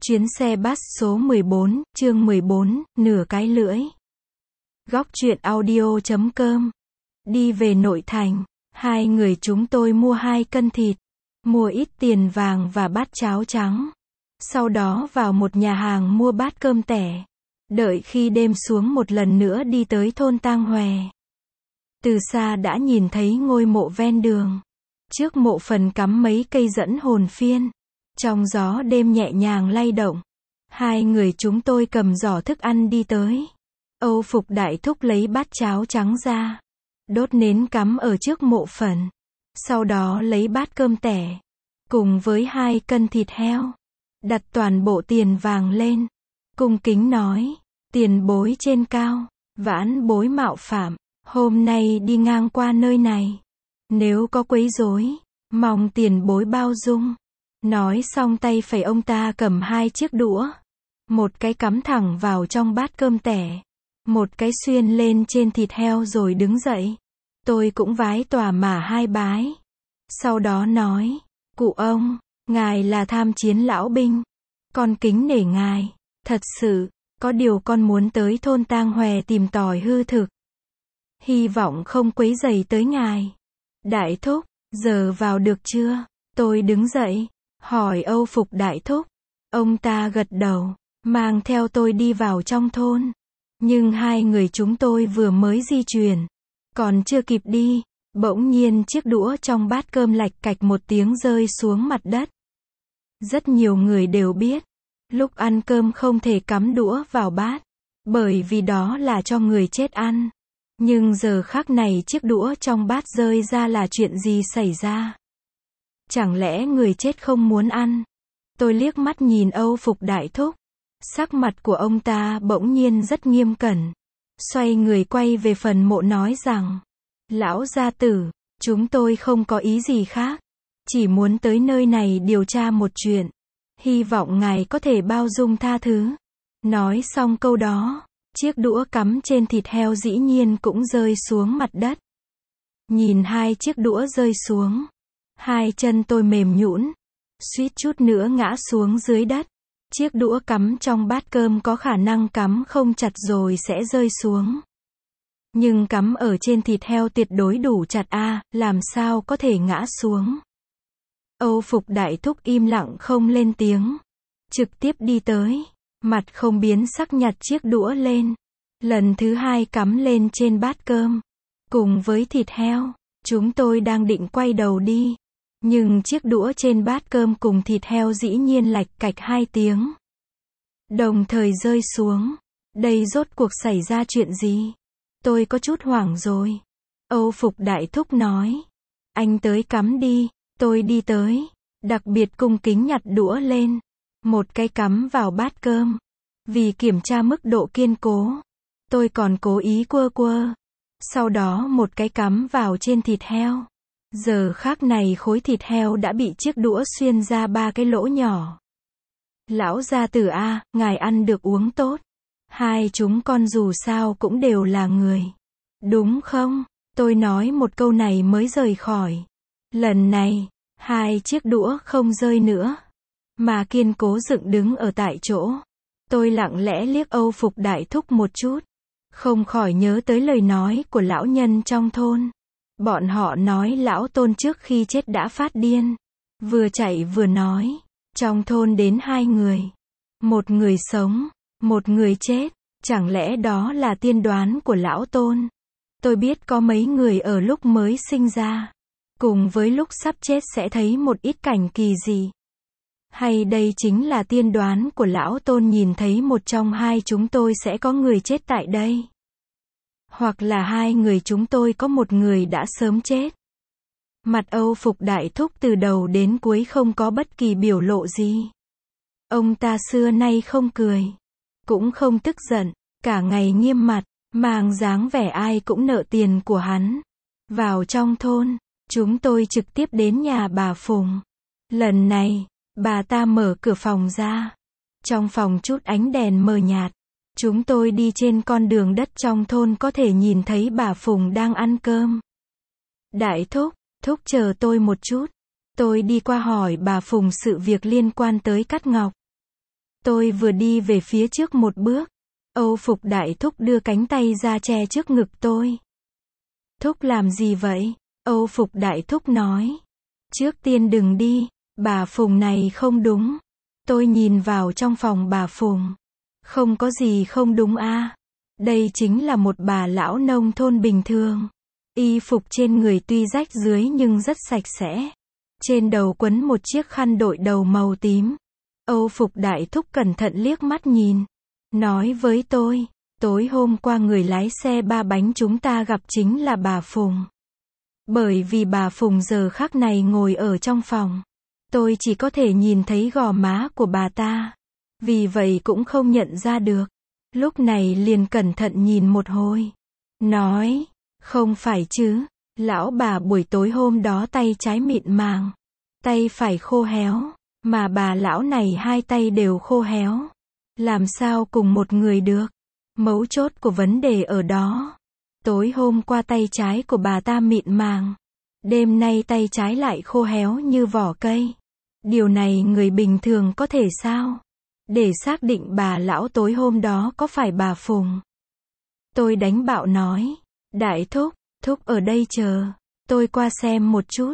Chuyến xe bus số 14, chương 14, nửa cái lưỡi. Góc truyện audio.com. Đi về nội thành, hai người chúng tôi mua 2 cân thịt, mua ít tiền vàng và bát cháo trắng. Sau đó vào một nhà hàng mua bát cơm tẻ. Đợi khi đêm xuống một lần nữa đi tới thôn Tang Hòe. Từ xa đã nhìn thấy ngôi mộ ven đường. Trước mộ phần cắm mấy cây dẫn hồn phiên. Trong gió đêm nhẹ nhàng lay động. Hai người chúng tôi cầm giỏ thức ăn đi tới. Âu Phục đại thúc lấy bát cháo trắng ra. Đốt nến cắm ở trước mộ phần. Sau đó lấy bát cơm tẻ. Cùng với 2 cân thịt heo. Đặt toàn bộ tiền vàng lên. Cung kính nói. Tiền bối trên cao. Vãn bối mạo phạm. Hôm nay đi ngang qua nơi này. Nếu có quấy rối, mong tiền bối bao dung. Nói xong tay phải ông ta cầm 2 chiếc đũa. Một cái cắm thẳng vào trong bát cơm tẻ. Một cái xuyên lên trên thịt heo rồi đứng dậy. Tôi cũng vái tòa mà 2 bái. Sau đó nói, cụ ông, ngài là tham chiến lão binh. Con kính nể ngài. Thật sự, có điều con muốn tới thôn Tang Hòe tìm tòi hư thực. Hy vọng không quấy rầy tới ngài. Đại thúc, giờ vào được chưa? Tôi đứng dậy, hỏi Âu Phục đại thúc. Ông ta gật đầu, mang theo tôi đi vào trong thôn. Nhưng hai người chúng tôi vừa mới di chuyển, còn chưa kịp đi, bỗng nhiên chiếc đũa trong bát cơm lạch cạch một tiếng rơi xuống mặt đất. Rất nhiều người đều biết, lúc ăn cơm không thể cắm đũa vào bát, bởi vì đó là cho người chết ăn. Nhưng giờ khắc này chiếc đũa trong bát rơi ra là chuyện gì xảy ra? Chẳng lẽ người chết không muốn ăn? Tôi liếc mắt nhìn Âu Phục đại thúc. Sắc mặt của ông ta bỗng nhiên rất nghiêm cẩn. Xoay người quay về phần mộ nói rằng, lão gia tử, chúng tôi không có ý gì khác. Chỉ muốn tới nơi này điều tra một chuyện. Hy vọng ngài có thể bao dung tha thứ. Nói xong câu đó, chiếc đũa cắm trên thịt heo dĩ nhiên cũng rơi xuống mặt đất. Nhìn 2 chiếc đũa rơi xuống, 2 chân tôi mềm nhũn, suýt chút nữa ngã xuống dưới đất. Chiếc đũa cắm trong bát cơm có khả năng cắm không chặt rồi sẽ rơi xuống. Nhưng cắm ở trên thịt heo tuyệt đối đủ chặt làm sao có thể ngã xuống. Âu Phục đại thúc im lặng không lên tiếng. Trực tiếp đi tới. Mặt không biến sắc nhặt chiếc đũa lên. Lần thứ 2 cắm lên trên bát cơm. Cùng với thịt heo. Chúng tôi đang định quay đầu đi. Nhưng chiếc đũa trên bát cơm cùng thịt heo dĩ nhiên lạch cạch 2 tiếng. Đồng thời rơi xuống. Đây rốt cuộc xảy ra chuyện gì? Tôi có chút hoảng rồi. Âu Phục đại thúc nói. Anh tới cắm đi. Tôi đi tới. Đặc biệt cung kính nhặt đũa lên. Một cái cắm vào bát cơm. Vì kiểm tra mức độ kiên cố. Tôi còn cố ý quơ. Sau đó một cái cắm vào trên thịt heo. Giờ khắc này khối thịt heo đã bị chiếc đũa xuyên ra 3 cái lỗ nhỏ. Lão gia tử ngài ăn được uống tốt. Hai chúng con dù sao cũng đều là người. Đúng không? Tôi nói một câu này mới rời khỏi. Lần này, 2 chiếc đũa không rơi nữa. Mà kiên cố dựng đứng ở tại chỗ. Tôi lặng lẽ liếc Âu Phục đại thúc một chút. Không khỏi nhớ tới lời nói của lão nhân trong thôn. Bọn họ nói lão tôn trước khi chết đã phát điên. Vừa chạy vừa nói. Trong thôn đến 2 người. Một người sống, một người chết. Chẳng lẽ đó là tiên đoán của lão tôn? Tôi biết có mấy người ở lúc mới sinh ra. Cùng với lúc sắp chết sẽ thấy một ít cảnh kỳ dị. Hay đây chính là tiên đoán của lão tôn nhìn thấy một trong 2 chúng tôi sẽ có người chết tại đây. Hoặc là 2 người chúng tôi có một người đã sớm chết. Mặt Âu Phục đại thúc từ đầu đến cuối không có bất kỳ biểu lộ gì. Ông ta xưa nay không cười. Cũng không tức giận. Cả ngày nghiêm mặt. Mang dáng vẻ ai cũng nợ tiền của hắn. Vào trong thôn. Chúng tôi trực tiếp đến nhà bà Phùng. Lần này, bà ta mở cửa phòng ra. Trong phòng chút ánh đèn mờ nhạt. Chúng tôi đi trên con đường đất trong thôn có thể nhìn thấy bà Phùng đang ăn cơm. Đại thúc, thúc chờ tôi một chút. Tôi đi qua hỏi bà Phùng sự việc liên quan tới Cát Ngọc. Tôi vừa đi về phía trước một bước. Âu phục đại thúc đưa cánh tay ra che trước ngực tôi. Thúc làm gì vậy? Âu phục đại thúc nói. Trước tiên đừng đi, bà Phùng này không đúng. Tôi nhìn vào trong phòng bà Phùng. Không có gì không đúng a. Đây chính là một bà lão nông thôn bình thường. Y phục trên người tuy rách rưới nhưng rất sạch sẽ. Trên đầu quấn một chiếc khăn đội đầu màu tím. Âu phục đại thúc cẩn thận liếc mắt nhìn. Nói với tôi, tối hôm qua người lái xe 3 bánh chúng ta gặp chính là bà Phùng. Bởi vì bà Phùng giờ khắc này ngồi ở trong phòng. Tôi chỉ có thể nhìn thấy gò má của bà ta. Vì vậy cũng không nhận ra được. Lúc này liền cẩn thận nhìn một hồi. Nói, không phải chứ, lão bà buổi tối hôm đó tay trái mịn màng. Tay phải khô héo, mà bà lão này hai tay đều khô héo. Làm sao cùng một người được? Mấu chốt của vấn đề ở đó. Tối hôm qua tay trái của bà ta mịn màng. Đêm nay tay trái lại khô héo như vỏ cây. Điều này người bình thường có thể sao? Để xác định bà lão tối hôm đó có phải bà Phùng. Tôi đánh bạo nói. Đại thúc, thúc ở đây chờ. Tôi qua xem một chút.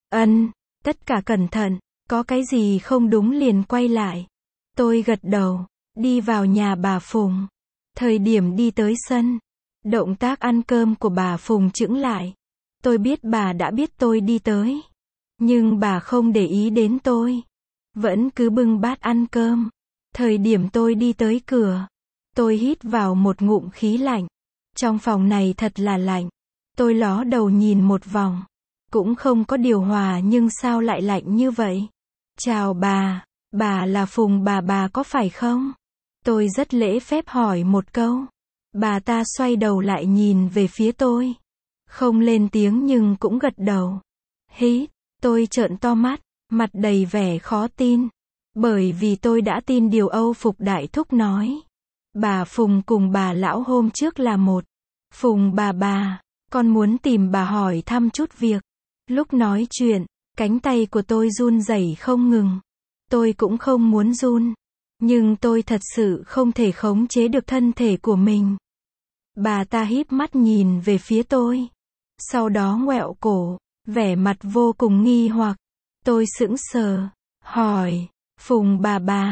Tất cả cẩn thận. Có cái gì không đúng liền quay lại. Tôi gật đầu. Đi vào nhà bà Phùng. Thời điểm đi tới sân. Động tác ăn cơm của bà Phùng chững lại. Tôi biết bà đã biết tôi đi tới. Nhưng bà không để ý đến tôi. Vẫn cứ bưng bát ăn cơm. Thời điểm tôi đi tới cửa. Tôi hít vào một ngụm khí lạnh. Trong phòng này thật là lạnh. Tôi ló đầu nhìn một vòng. Cũng không có điều hòa nhưng sao lại lạnh như vậy? Chào bà là Phùng bà có phải không? Tôi rất lễ phép hỏi một câu. Bà ta xoay đầu lại nhìn về phía tôi. Không lên tiếng nhưng cũng gật đầu. Hí, tôi trợn to mắt, mặt đầy vẻ khó tin. Bởi vì tôi đã tin điều Âu phục đại thúc nói. Bà Phùng cùng bà lão hôm trước là một. Phùng bà, con muốn tìm bà hỏi thăm chút việc. Lúc nói chuyện, cánh tay của tôi run rẩy không ngừng. Tôi cũng không muốn run. Nhưng tôi thật sự không thể khống chế được thân thể của mình. Bà ta híp mắt nhìn về phía tôi. Sau đó ngoẹo cổ, vẻ mặt vô cùng nghi hoặc. Tôi sững sờ, hỏi, Phùng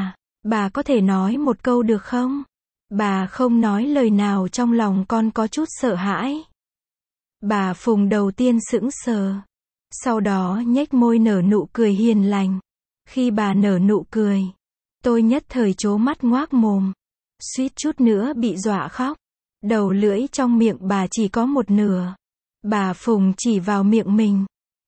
bà có thể nói một câu được không? Bà không nói lời nào trong lòng con có chút sợ hãi. Bà Phùng đầu tiên sững sờ. Sau đó nhếch môi nở nụ cười hiền lành. Khi bà nở nụ cười, tôi nhất thời trố mắt ngoác mồm. Suýt chút nữa bị dọa khóc. Đầu lưỡi trong miệng bà chỉ có một nửa. Bà Phùng chỉ vào miệng mình.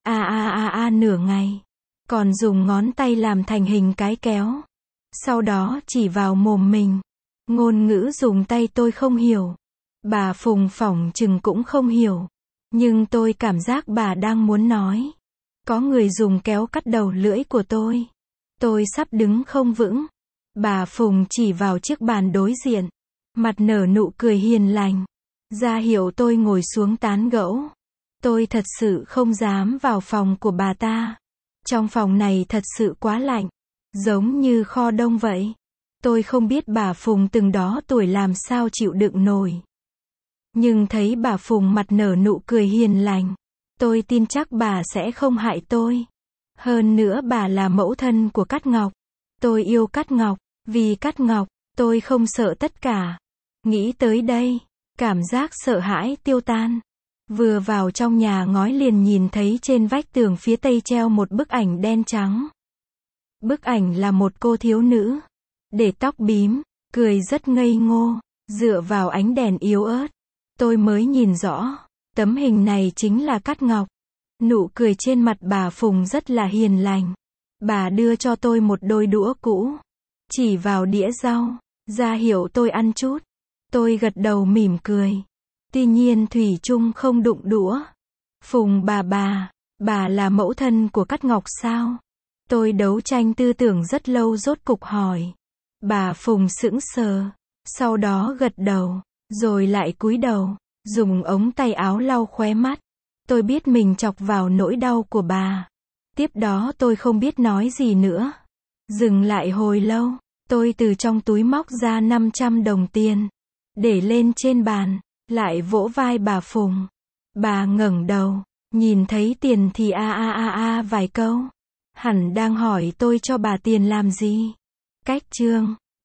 Nửa ngày. Còn dùng ngón tay làm thành hình cái kéo. Sau đó chỉ vào mồm mình. Ngôn ngữ dùng tay tôi không hiểu. Bà Phùng phỏng chừng cũng không hiểu. Nhưng tôi cảm giác bà đang muốn nói. Có người dùng kéo cắt đầu lưỡi của tôi. Tôi sắp đứng không vững. Bà Phùng chỉ vào chiếc bàn đối diện. Mặt nở nụ cười hiền lành. Ra hiệu tôi ngồi xuống tán gẫu. Tôi thật sự không dám vào phòng của bà ta. Trong phòng này thật sự quá lạnh. Giống như kho đông vậy. Tôi không biết bà Phùng từng đó tuổi làm sao chịu đựng nổi. Nhưng thấy bà Phùng mặt nở nụ cười hiền lành. Tôi tin chắc bà sẽ không hại tôi. Hơn nữa bà là mẫu thân của Cát Ngọc. Tôi yêu Cát Ngọc. Vì Cát Ngọc, tôi không sợ tất cả. Nghĩ tới đây, cảm giác sợ hãi tiêu tan. Vừa vào trong nhà ngói liền nhìn thấy trên vách tường phía tây treo một bức ảnh đen trắng. Bức ảnh là một cô thiếu nữ. Để tóc bím, cười rất ngây ngô, dựa vào ánh đèn yếu ớt. Tôi mới nhìn rõ, tấm hình này chính là Cát Ngọc. Nụ cười trên mặt bà Phùng rất là hiền lành. Bà đưa cho tôi một đôi đũa cũ. Chỉ vào đĩa rau, ra hiệu tôi ăn chút. Tôi gật đầu mỉm cười. Tuy nhiên thủy chung không đụng đũa. Phùng bà là mẫu thân của Cát Ngọc sao? Tôi đấu tranh tư tưởng rất lâu rốt cục hỏi. Bà Phùng sững sờ. Sau đó gật đầu, rồi lại cúi đầu, dùng ống tay áo lau khóe mắt. Tôi biết mình chọc vào nỗi đau của bà. Tiếp đó tôi không biết nói gì nữa. Dừng lại hồi lâu, Tôi từ trong túi móc ra 500 đồng tiền, để lên trên bàn, lại vỗ vai bà Phùng. Bà ngẩng đầu, nhìn thấy tiền thì vài câu. Hẳn đang hỏi tôi cho bà tiền làm gì. Cách chương